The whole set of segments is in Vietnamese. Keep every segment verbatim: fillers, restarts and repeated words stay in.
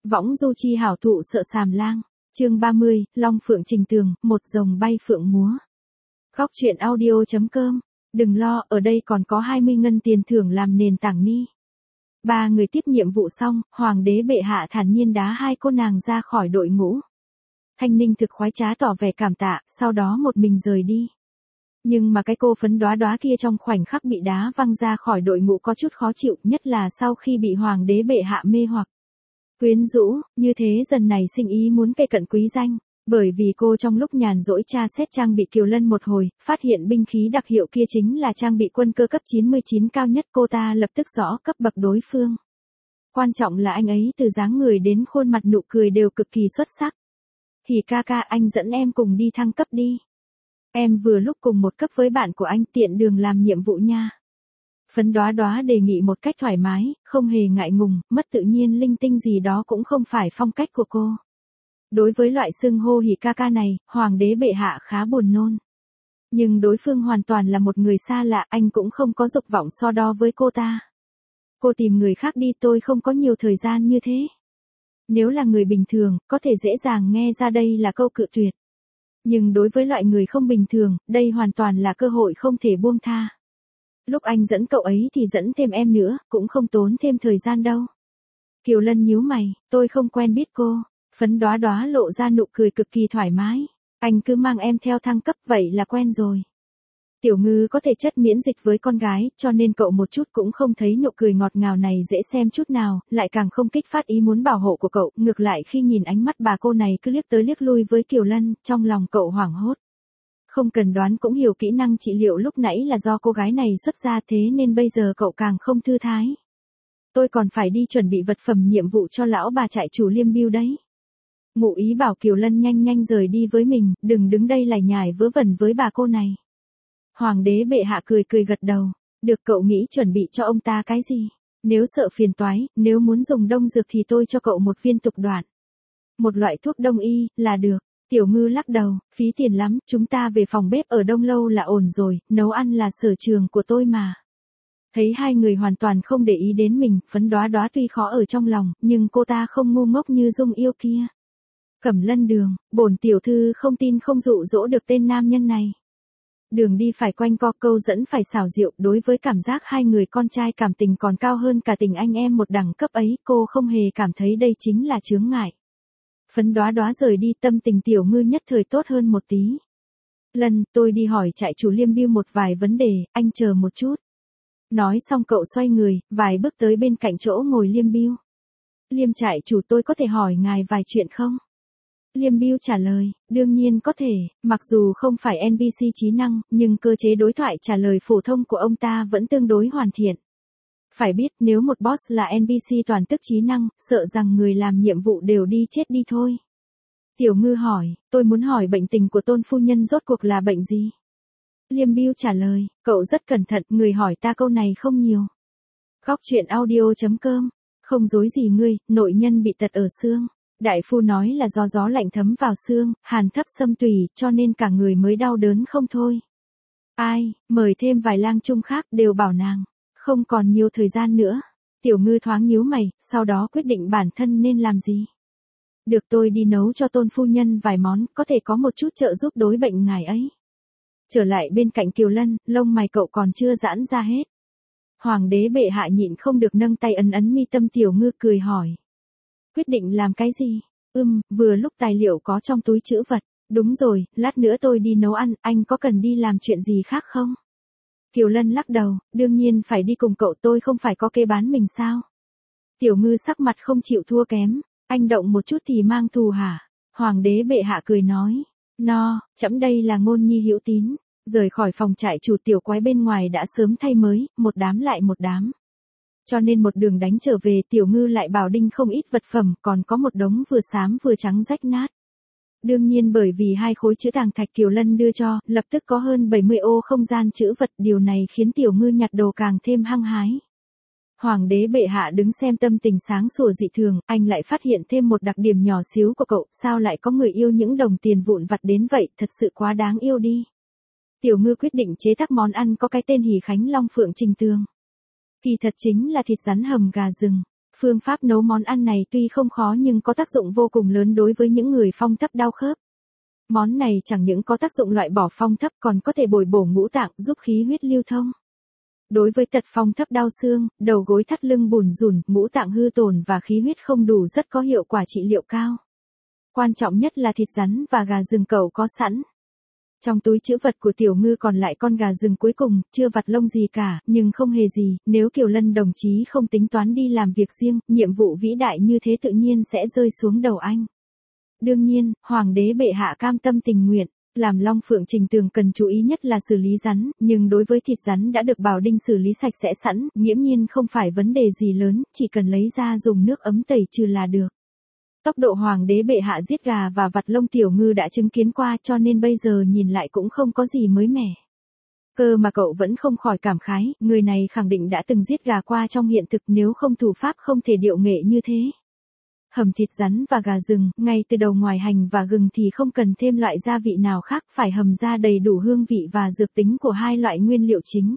Võng du chi hảo thụ sợ sàm lang. Chương ba mươi, Long Phượng Trình Tường, một rồng bay phượng múa. Góc truyện audio chấm com. Đừng lo, ở đây còn có hai mươi ngân tiền thưởng làm nền tảng ni. Ba người tiếp nhiệm vụ xong, hoàng đế bệ hạ thản nhiên đá hai cô nàng ra khỏi đội ngũ. Thanh Ninh thực khoái trá tỏ vẻ cảm tạ, sau đó một mình rời đi. Nhưng mà cái cô phấn đóa đóa kia trong khoảnh khắc bị đá văng ra khỏi đội ngũ có chút khó chịu, nhất là sau khi bị hoàng đế bệ hạ mê hoặc. Quyến rũ, như thế dần này sinh ý muốn cây cận quý danh, bởi vì cô trong lúc nhàn rỗi tra xét trang bị Kiều Lân một hồi, phát hiện binh khí đặc hiệu kia chính là trang bị quân cơ cấp chín mươi chín cao nhất, cô ta lập tức rõ cấp bậc đối phương. Quan trọng là anh ấy từ dáng người đến khuôn mặt nụ cười đều cực kỳ xuất sắc. Hỉ ca ca, anh dẫn em cùng đi thăng cấp đi. Em vừa lúc cùng một cấp với bạn của anh, tiện đường làm nhiệm vụ nha. Phấn đóa đóa đề nghị một cách thoải mái, không hề ngại ngùng, mất tự nhiên linh tinh gì đó cũng không phải phong cách của cô. Đối với loại xưng hô hỉ ca ca này, hoàng đế bệ hạ khá buồn nôn. Nhưng đối phương hoàn toàn là một người xa lạ, anh cũng không có dục vọng so đo với cô ta. Cô tìm người khác đi, tôi không có nhiều thời gian như thế. Nếu là người bình thường, có thể dễ dàng nghe ra đây là câu cự tuyệt. Nhưng đối với loại người không bình thường, đây hoàn toàn là cơ hội không thể buông tha. Lúc anh dẫn cậu ấy thì dẫn thêm em nữa, cũng không tốn thêm thời gian đâu. Kiều Lân nhíu mày, tôi không quen biết cô. Phấn đóa đóa lộ ra nụ cười cực kỳ thoải mái. Anh cứ mang em theo thăng cấp vậy là quen rồi. Tiểu Ngư có thể chất miễn dịch với con gái, cho nên cậu một chút cũng không thấy nụ cười ngọt ngào này dễ xem chút nào, lại càng không kích phát ý muốn bảo hộ của cậu. Ngược lại khi nhìn ánh mắt bà cô này cứ liếc tới liếc lui với Kiều Lân, trong lòng cậu hoảng hốt. Không cần đoán cũng hiểu kỹ năng trị liệu lúc nãy là do cô gái này xuất ra, thế nên bây giờ cậu càng không thư thái. Tôi còn phải đi chuẩn bị vật phẩm nhiệm vụ cho lão bà trại chủ Liêm Biêu đấy. Ngụ ý bảo Kiều Lân nhanh nhanh rời đi với mình, đừng đứng đây lải nhải vớ vẩn với bà cô này. Hoàng đế bệ hạ cười cười gật đầu, được, cậu nghĩ chuẩn bị cho ông ta cái gì? Nếu sợ phiền toái, nếu muốn dùng đông dược thì tôi cho cậu một viên tục đoạn. Một loại thuốc đông y, là được. Tiểu Ngư lắc đầu, phí tiền lắm, chúng ta về phòng bếp ở Đông Lâu là ổn rồi, nấu ăn là sở trường của tôi mà. Thấy hai người hoàn toàn không để ý đến mình, phấn đóa đóa tuy khó ở trong lòng, nhưng cô ta không ngu ngốc như Dung Yêu kia. Cẩm Lân Đường, bổn tiểu thư không tin không dụ dỗ được tên nam nhân này. Đường đi phải quanh co, câu dẫn phải xảo diệu, đối với cảm giác hai người con trai cảm tình còn cao hơn cả tình anh em một đẳng cấp ấy, cô không hề cảm thấy đây chính là chướng ngại. Phấn đóa đóa rời đi, tâm tình Tiểu Ngư nhất thời tốt hơn một tí. Lần, tôi đi hỏi trại chủ Liêm Biêu một vài vấn đề, anh chờ một chút. Nói xong cậu xoay người, vài bước tới bên cạnh chỗ ngồi Liêm Biêu. Liêm trại chủ, tôi có thể hỏi ngài vài chuyện không? Liêm Biêu trả lời, đương nhiên có thể, mặc dù không phải en pê xê trí năng, nhưng cơ chế đối thoại trả lời phổ thông của ông ta vẫn tương đối hoàn thiện. Phải biết nếu một boss là en pê xê toàn tức trí năng, sợ rằng người làm nhiệm vụ đều đi chết đi thôi. Tiểu Ngư hỏi, tôi muốn hỏi bệnh tình của Tôn phu nhân rốt cuộc là bệnh gì? Liêm Biêu trả lời, cậu rất cẩn thận, người hỏi ta câu này không nhiều. Góc truyện audio chấm com, không dối gì ngươi, nội nhân bị tật ở xương. Đại phu nói là do gió lạnh thấm vào xương, hàn thấp xâm tùy, cho nên cả người mới đau đớn không thôi. Ai, mời thêm vài lang trung khác, đều bảo nàng không còn nhiều thời gian nữa. Tiểu Ngư thoáng nhíu mày, sau đó quyết định bản thân nên làm gì. Được, tôi đi nấu cho Tôn phu nhân vài món, có thể có một chút trợ giúp đối bệnh ngài ấy. Trở lại bên cạnh Kiều Lân, lông mày cậu còn chưa giãn ra hết. Hoàng đế bệ hạ nhịn không được nâng tay ấn ấn mi tâm. Tiểu Ngư cười hỏi. Quyết định làm cái gì? Ừm, vừa lúc tài liệu có trong túi trữ vật. Đúng rồi, lát nữa tôi đi nấu ăn, anh có cần đi làm chuyện gì khác không? Kiều Lân lắc đầu, đương nhiên phải đi cùng cậu, tôi không phải có kê bán mình sao? Tiểu Ngư sắc mặt không chịu thua kém, anh động một chút thì mang thù hả? Hoàng đế bệ hạ cười nói, no, trẫm đây là ngôn nhi hữu tín. Rời khỏi phòng trại chủ, tiểu quái bên ngoài đã sớm thay mới, một đám lại một đám. Cho nên một đường đánh trở về, Tiểu Ngư lại bảo đinh không ít vật phẩm, còn có một đống vừa xám vừa trắng rách nát. Đương nhiên bởi vì hai khối chữ tàng thạch Kiều Lân đưa cho, lập tức có hơn bảy mươi ô không gian chữ vật, điều này khiến Tiểu Ngư nhặt đồ càng thêm hăng hái. Hoàng đế bệ hạ đứng xem tâm tình sáng sủa dị thường, anh lại phát hiện thêm một đặc điểm nhỏ xíu của cậu, sao lại có người yêu những đồng tiền vụn vặt đến vậy, thật sự quá đáng yêu đi. Tiểu Ngư quyết định chế tác món ăn có cái tên Hỉ Khánh Long Phượng Trình Tường. Kỳ thật chính là thịt rắn hầm gà rừng. Phương pháp nấu món ăn này tuy không khó nhưng có tác dụng vô cùng lớn đối với những người phong thấp đau khớp. Món này chẳng những có tác dụng loại bỏ phong thấp còn có thể bồi bổ ngũ tạng giúp khí huyết lưu thông. Đối với tật phong thấp đau xương, đầu gối thắt lưng bùn rùn, ngũ tạng hư tổn và khí huyết không đủ rất có hiệu quả trị liệu cao. Quan trọng nhất là thịt rắn và gà rừng cậu có sẵn. Trong túi trữ vật của Tiểu Ngư còn lại con gà rừng cuối cùng, chưa vặt lông gì cả, nhưng không hề gì, nếu Kiều Lân đồng chí không tính toán đi làm việc riêng, nhiệm vụ vĩ đại như thế tự nhiên sẽ rơi xuống đầu anh. Đương nhiên, Hoàng đế bệ hạ cam tâm tình nguyện. Làm Long Phượng Trình Tường cần chú ý nhất là xử lý rắn, nhưng đối với thịt rắn đã được bảo đinh xử lý sạch sẽ sẵn, nghiễm nhiên không phải vấn đề gì lớn, chỉ cần lấy ra dùng nước ấm tẩy trừ là được. Tốc độ Hoàng đế bệ hạ giết gà và vặt lông Tiểu Ngư đã chứng kiến qua cho nên bây giờ nhìn lại cũng không có gì mới mẻ. Cơ mà cậu vẫn không khỏi cảm khái, người này khẳng định đã từng giết gà qua trong hiện thực, nếu không thủ pháp không thể điệu nghệ như thế. Hầm thịt rắn và gà rừng, ngay từ đầu ngoài hành và gừng thì không cần thêm loại gia vị nào khác, phải hầm ra đầy đủ hương vị và dược tính của hai loại nguyên liệu chính.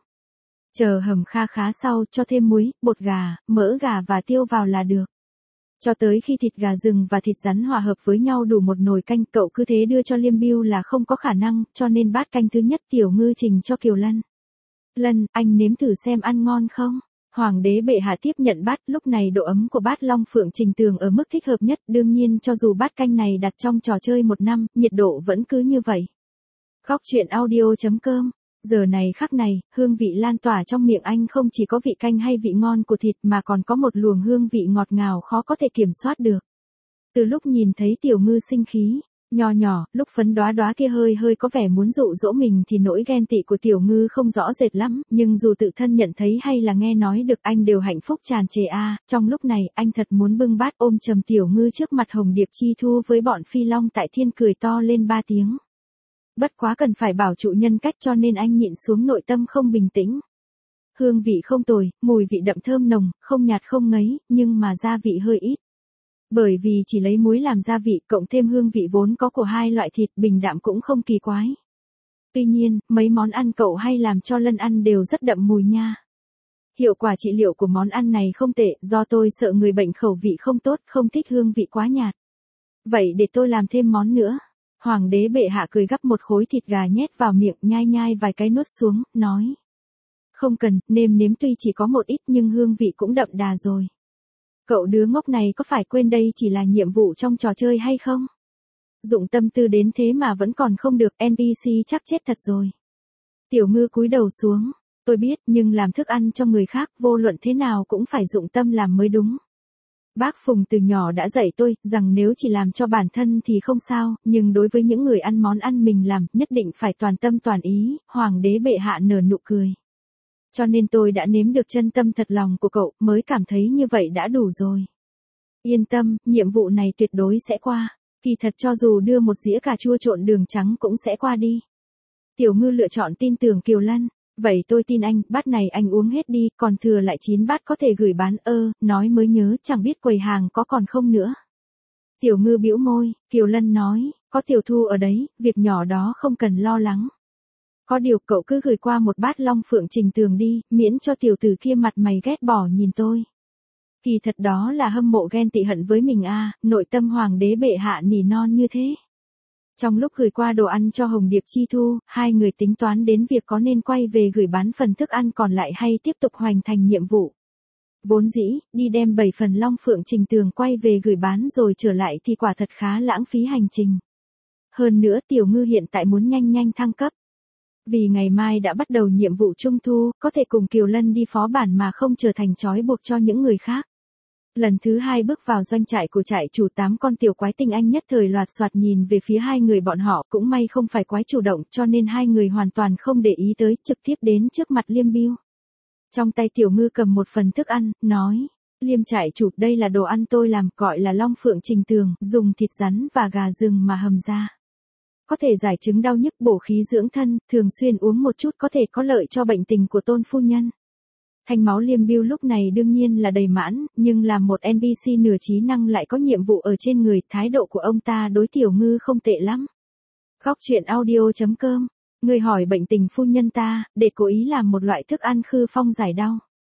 Chờ hầm kha khá sau, cho thêm muối, bột gà, mỡ gà và tiêu vào là được. Cho tới khi thịt gà rừng và thịt rắn hòa hợp với nhau đủ một nồi canh, cậu cứ thế đưa cho Liêm Bưu là không có khả năng, cho nên bát canh thứ nhất Tiểu Ngư trình cho Kiều Lân. Lân, anh nếm thử xem ăn ngon không? Hoàng đế bệ hạ tiếp nhận bát, lúc này độ ấm của bát Long Phượng Trình Tường ở mức thích hợp nhất, đương nhiên cho dù bát canh này đặt trong trò chơi một năm, nhiệt độ vẫn cứ như vậy. Góc truyện audio chấm com. Giờ này khắc này, hương vị lan tỏa trong miệng anh không chỉ có vị canh hay vị ngon của thịt mà còn có một luồng hương vị ngọt ngào khó có thể kiểm soát được. Từ lúc nhìn thấy Tiểu Ngư sinh khí, nho nhỏ, lúc phấn đóa đóa kia hơi hơi có vẻ muốn dụ dỗ mình thì nỗi ghen tị của Tiểu Ngư không rõ rệt lắm, nhưng dù tự thân nhận thấy hay là nghe nói được anh đều hạnh phúc tràn trề a. Trong lúc này, anh thật muốn bưng bát ôm chầm Tiểu Ngư trước mặt Hồng Điệp Chi Thu với bọn phi long tại thiên cười to lên ba tiếng. Bất quá cần phải bảo trụ nhân cách cho nên anh nhịn xuống nội tâm không bình tĩnh. Hương vị không tồi, mùi vị đậm thơm nồng, không nhạt không ngấy, nhưng mà gia vị hơi ít. Bởi vì chỉ lấy muối làm gia vị cộng thêm hương vị vốn có của hai loại thịt bình đạm cũng không kỳ quái. Tuy nhiên, mấy món ăn cậu hay làm cho Lân ăn đều rất đậm mùi nha. Hiệu quả trị liệu của món ăn này không tệ, do tôi sợ người bệnh khẩu vị không tốt, không thích hương vị quá nhạt. Vậy để tôi làm thêm món nữa. Hoàng đế bệ hạ cười gắp một khối thịt gà nhét vào miệng, nhai nhai vài cái nuốt xuống, nói. Không cần, nêm nếm tuy chỉ có một ít nhưng hương vị cũng đậm đà rồi. Cậu đứa ngốc này có phải quên đây chỉ là nhiệm vụ trong trò chơi hay không? Dụng tâm tư đến thế mà vẫn còn không được, en pê xê chắc chết thật rồi. Tiểu Ngư cúi đầu xuống, tôi biết nhưng làm thức ăn cho người khác vô luận thế nào cũng phải dụng tâm làm mới đúng. Bác Phùng từ nhỏ đã dạy tôi rằng nếu chỉ làm cho bản thân thì không sao, nhưng đối với những người ăn món ăn mình làm nhất định phải toàn tâm toàn ý. Hoàng đế bệ hạ nở nụ cười. Cho nên tôi đã nếm được chân tâm thật lòng của cậu, mới cảm thấy như vậy đã đủ rồi. Yên tâm, nhiệm vụ này tuyệt đối sẽ qua. Kỳ thật cho dù đưa một dĩa cà chua trộn đường trắng cũng sẽ qua đi. Tiểu Ngư lựa chọn tin tưởng Kiều Lân. Vậy tôi tin anh, bát này anh uống hết đi, còn thừa lại chín bát có thể gửi bán. Ơ, nói mới nhớ, chẳng biết quầy hàng có còn không nữa. Tiểu Ngư bĩu môi, Kiều Lân nói, có Tiểu Thu ở đấy, việc nhỏ đó không cần lo lắng. Có điều cậu cứ gửi qua một bát Long Phượng Trình Tường đi, miễn cho tiểu tử kia mặt mày ghét bỏ nhìn tôi. Kỳ thật đó là hâm mộ ghen tị hận với mình a. Nội tâm Hoàng đế bệ hạ nỉ non như thế. Trong lúc gửi qua đồ ăn cho Hồng Điệp Chi Thu, hai người tính toán đến việc có nên quay về gửi bán phần thức ăn còn lại hay tiếp tục hoàn thành nhiệm vụ. Vốn dĩ, đi đem bảy phần Long Phượng Trình Tường quay về gửi bán rồi trở lại thì quả thật khá lãng phí hành trình. Hơn nữa Tiểu Ngư hiện tại muốn nhanh nhanh thăng cấp. Vì ngày mai đã bắt đầu nhiệm vụ trung thu, có thể cùng Kiều Lân đi phó bản mà không trở thành trói buộc cho những người khác. Lần thứ hai bước vào doanh trại của trại chủ, tám con tiểu quái tinh anh nhất thời loạt soạt nhìn về phía hai người bọn họ, cũng may không phải quái chủ động cho nên hai người hoàn toàn không để ý tới, trực tiếp đến trước mặt Liêm Bưu. Trong tay Tiểu Ngư cầm một phần thức ăn, nói, Liêm trại chủ, đây là đồ ăn tôi làm, gọi là Long Phượng Trình Tường, dùng thịt rắn và gà rừng mà hầm ra. Có thể giải chứng đau nhức, bổ khí dưỡng thân, thường xuyên uống một chút có thể có lợi cho bệnh tình của tôn phu nhân. Thanh máu Liêm Bưu lúc này đương nhiên là đầy mãn, nhưng làm một en pê xê nửa trí năng lại có nhiệm vụ ở trên người, thái độ của ông ta đối Tiểu Ngư không tệ lắm. Góc truyện audio chấm com, người hỏi bệnh tình phu nhân ta, để cố ý làm một loại thức ăn khư phong giải đau.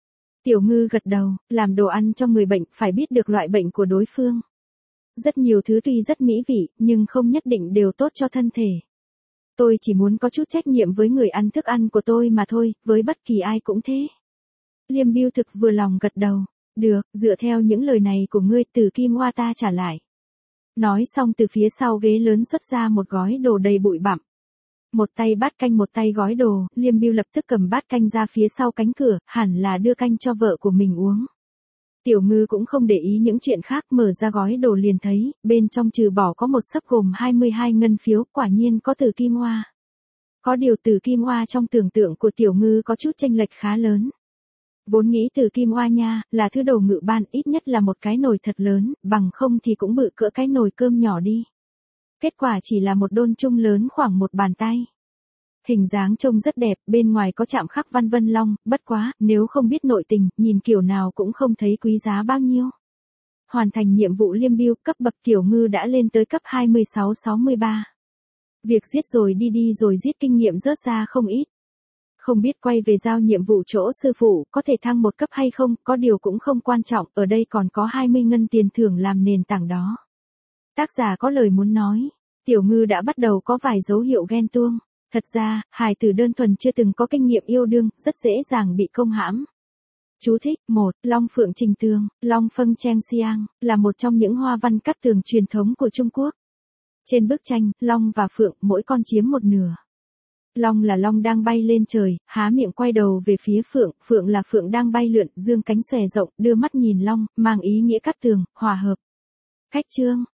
Tiểu Ngư gật đầu, làm đồ ăn cho người bệnh phải biết được loại bệnh của đối phương. Rất nhiều thứ tuy rất mỹ vị, nhưng không nhất định đều tốt cho thân thể. Tôi chỉ muốn có chút trách nhiệm với người ăn thức ăn của tôi mà thôi, với bất kỳ ai cũng thế. Liêm Biêu thực vừa lòng gật đầu. Được, dựa theo những lời này của ngươi, Từ Kim Hoa ta trả lại. Nói xong từ phía sau ghế lớn xuất ra một gói đồ đầy bụi bặm. Một tay bát canh một tay gói đồ, Liêm Biêu lập tức cầm bát canh ra phía sau cánh cửa, hẳn là đưa canh cho vợ của mình uống. Tiểu Ngư cũng không để ý những chuyện khác, mở ra gói đồ liền thấy, bên trong trừ bỏ có một xấp gồm hai mươi hai ngân phiếu, quả nhiên có Từ Kim Hoa. Có điều Từ Kim Hoa trong tưởng tượng của Tiểu Ngư có chút chênh lệch khá lớn. Vốn nghĩ Từ Kim Hoa nha, là thứ đồ ngự ban, ít nhất là một cái nồi thật lớn, bằng không thì cũng bự cỡ cái nồi cơm nhỏ đi. Kết quả chỉ là một đôn chung lớn khoảng một bàn tay. Hình dáng trông rất đẹp, bên ngoài có chạm khắc văn vân long, bất quá, nếu không biết nội tình, nhìn kiểu nào cũng không thấy quý giá bao nhiêu. Hoàn thành nhiệm vụ Liêm Biêu, cấp bậc Tiểu Ngư đã lên tới cấp hai mươi sáu sáu mươi ba. Việc giết rồi đi đi rồi giết kinh nghiệm rớt ra không ít. Không biết quay về giao nhiệm vụ chỗ sư phụ, có thể thăng một cấp hay không, có điều cũng không quan trọng, ở đây còn có hai mươi ngân tiền thưởng làm nền tảng đó. Tác giả có lời muốn nói, Tiểu Ngư đã bắt đầu có vài dấu hiệu ghen tuông. Thật ra, hài tử đơn thuần chưa từng có kinh nghiệm yêu đương, rất dễ dàng bị công hãm. Chú thích, một, Long Phượng Trình Tường, Long Phâng Cheng Xiang, là một trong những hoa văn cắt tường truyền thống của Trung Quốc. Trên bức tranh, Long và Phượng, mỗi con chiếm một nửa. Long là Long đang bay lên trời, há miệng quay đầu về phía Phượng, Phượng là Phượng đang bay lượn, dương cánh xòe rộng, đưa mắt nhìn Long, mang ý nghĩa cắt tường, hòa hợp. Khách chương.